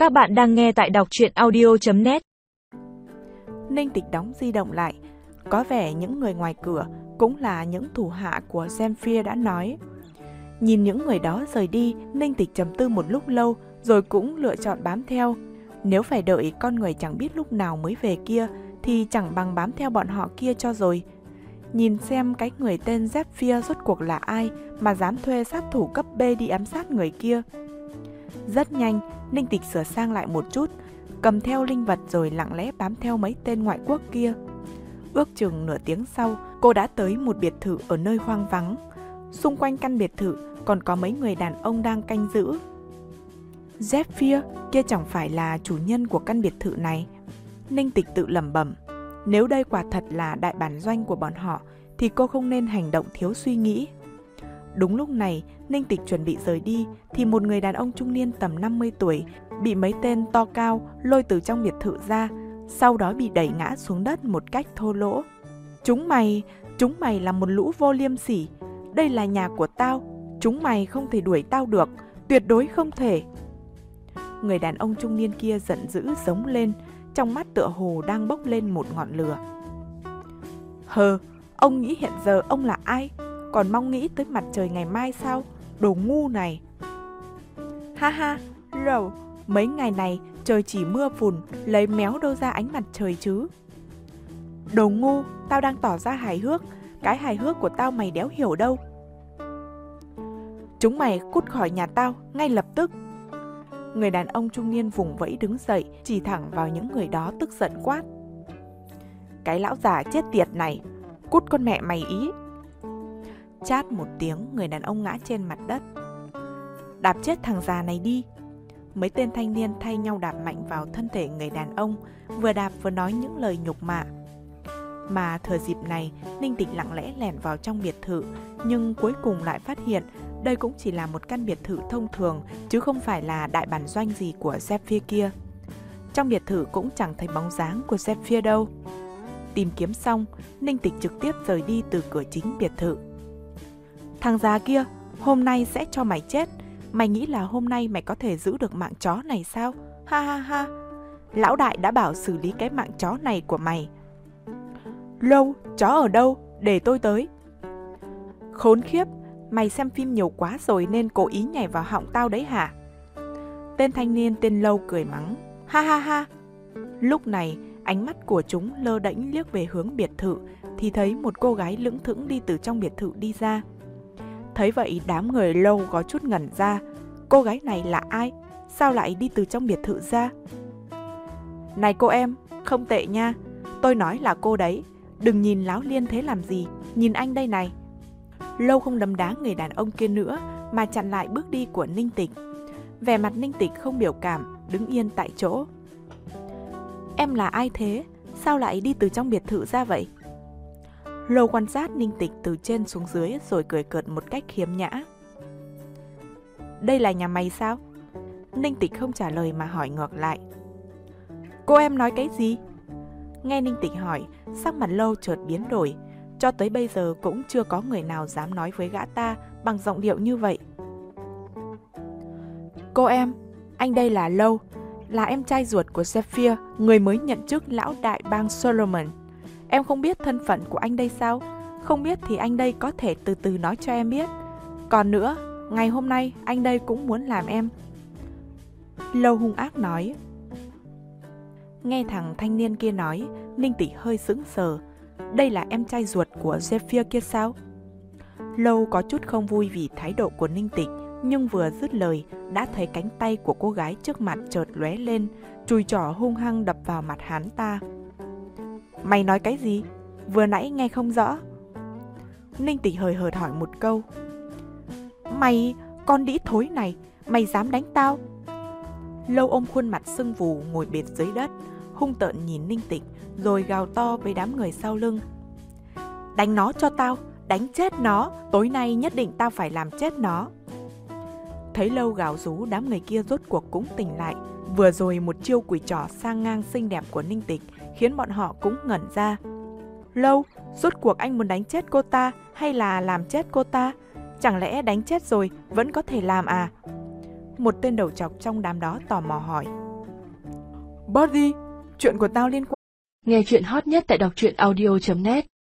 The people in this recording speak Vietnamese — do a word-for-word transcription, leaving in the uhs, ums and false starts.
Các bạn đang nghe tại đọc truyện audio chấm net. Ninh Tịch đóng di động lại. Có vẻ những người ngoài cửa cũng là những thủ hạ của Zemphir đã nói. Nhìn những người đó rời đi, Ninh Tịch trầm tư một lúc lâu rồi cũng lựa chọn bám theo. Nếu phải đợi con người chẳng biết lúc nào mới về kia thì chẳng bằng bám theo bọn họ kia cho rồi. Nhìn xem cái người tên Zemphir rốt cuộc là ai mà dám thuê sát thủ cấp B đi ám sát người kia. Rất nhanh, Ninh Tịch sửa sang lại một chút, cầm theo linh vật rồi lặng lẽ bám theo mấy tên ngoại quốc kia. Ước chừng nửa tiếng sau, cô đã tới một biệt thự ở nơi hoang vắng. Xung quanh căn biệt thự còn có mấy người đàn ông đang canh giữ. Zemphir kia chẳng phải là chủ nhân của căn biệt thự này. Ninh Tịch tự lẩm bẩm, nếu đây quả thật là đại bản doanh của bọn họ thì cô không nên hành động thiếu suy nghĩ. Đúng lúc này, Ninh Tịch chuẩn bị rời đi thì một người đàn ông trung niên tầm năm mươi tuổi bị mấy tên to cao lôi từ trong biệt thự ra, sau đó bị đẩy ngã xuống đất một cách thô lỗ. Chúng mày, chúng mày là một lũ vô liêm sỉ. Đây là nhà của tao, chúng mày không thể đuổi tao được, tuyệt đối không thể. Người đàn ông trung niên kia giận dữ giống lên, trong mắt tựa hồ đang bốc lên một ngọn lửa. Hờ, ông nghĩ hiện giờ ông là ai? Còn mong nghĩ tới mặt trời ngày mai sao? Đồ ngu này! Ha ha, Rầu, mấy ngày này trời chỉ mưa phùn, lấy méo đâu ra ánh mặt trời chứ? Đồ ngu, tao đang tỏ ra hài hước, cái hài hước của tao mày đéo hiểu đâu. Chúng mày cút khỏi nhà tao, ngay lập tức! Người đàn ông trung niên vùng vẫy đứng dậy, chỉ thẳng vào những người đó tức giận quát. Cái lão già chết tiệt này, cút con mẹ mày ý! Chát một tiếng, người đàn ông ngã trên mặt đất. Đạp chết thằng già này đi! Mấy tên thanh niên thay nhau đạp mạnh vào thân thể người đàn ông, vừa đạp vừa nói những lời nhục mạ. Mà thừa dịp này, Ninh Tịch lặng lẽ lẻn vào trong biệt thự, nhưng cuối cùng lại phát hiện đây cũng chỉ là một căn biệt thự thông thường, chứ không phải là đại bản doanh gì của Zemphir kia. Trong biệt thự cũng chẳng thấy bóng dáng của Zemphir đâu. Tìm kiếm xong, Ninh Tịch trực tiếp rời đi từ cửa chính biệt thự. Thằng già kia, hôm nay sẽ cho mày chết. Mày nghĩ là hôm nay mày có thể giữ được mạng chó này sao? Ha ha ha! Lão đại đã bảo xử lý cái mạng chó này của mày. Lâu, chó ở đâu? Để tôi tới. Khốn khiếp! Mày xem phim nhiều quá rồi nên cố ý nhảy vào họng tao đấy hả? Tên thanh niên tên Lâu cười mắng. Ha ha ha! Lúc này, ánh mắt của chúng lơ đễnh liếc về hướng biệt thự thì thấy một cô gái lững thững đi từ trong biệt thự đi ra. Thấy vậy đám người Lâu có chút ngẩn ra. Cô gái này là ai? Sao lại đi từ trong biệt thự ra? Này cô em, không tệ nha. Tôi nói là cô đấy. Đừng nhìn láo liên thế làm gì. Nhìn anh đây này. Lâu không đấm đá người đàn ông kia nữa mà chặn lại bước đi của Ninh Tịch. Vẻ mặt Ninh Tịch không biểu cảm, đứng yên tại chỗ. Em là ai thế? Sao lại đi từ trong biệt thự ra vậy? Lâu quan sát Ninh Tịch từ trên xuống dưới rồi cười cợt một cách khiếm nhã. Đây là nhà mày sao? Ninh Tịch không trả lời mà hỏi ngược lại. Cô em nói cái gì? Nghe Ninh Tịch hỏi, sắc mặt Lâu chợt biến đổi. Cho tới bây giờ cũng chưa có người nào dám nói với gã ta bằng giọng điệu như vậy. Cô em, anh đây là Lâu, là em trai ruột của Zemphir, người mới nhận chức lão đại bang Solomon. Em không biết thân phận của anh đây sao? Không biết thì anh đây có thể từ từ nói cho em biết. Còn nữa, ngày hôm nay anh đây cũng muốn làm em. Lâu hung ác nói. Nghe thằng thanh niên kia nói, Ninh Tịch hơi sững sờ. Đây là em trai ruột của Zemphir kia sao? Lâu có chút không vui vì thái độ của Ninh Tịch, nhưng vừa dứt lời đã thấy cánh tay của cô gái trước mặt chợt lóe lên, chùi trỏ hung hăng đập vào mặt hắn ta. Mày nói cái gì? Vừa nãy nghe không rõ. Ninh Tịch hời hợt hỏi một câu. Mày, con đĩ thối này, mày dám đánh tao? Lâu ôm khuôn mặt sưng vù ngồi bệt dưới đất, hung tợn nhìn Ninh Tịch, rồi gào to với đám người sau lưng. Đánh nó cho tao, đánh chết nó, tối nay nhất định tao phải làm chết nó. Thấy Lâu gào rú, đám người kia rốt cuộc cũng tỉnh lại. Vừa rồi một chiêu quỷ trỏ sang ngang xinh đẹp của Ninh Tịch khiến bọn họ cũng ngẩn ra. Lâu, rốt cuộc anh muốn đánh chết cô ta hay là làm chết cô ta? Chẳng lẽ đánh chết rồi vẫn có thể làm à? Một tên đầu trọc trong đám đó tò mò hỏi. Bớt đi, chuyện của tao liên quan. Nghe chuyện hot nhất tại đọc truyện audio chấm net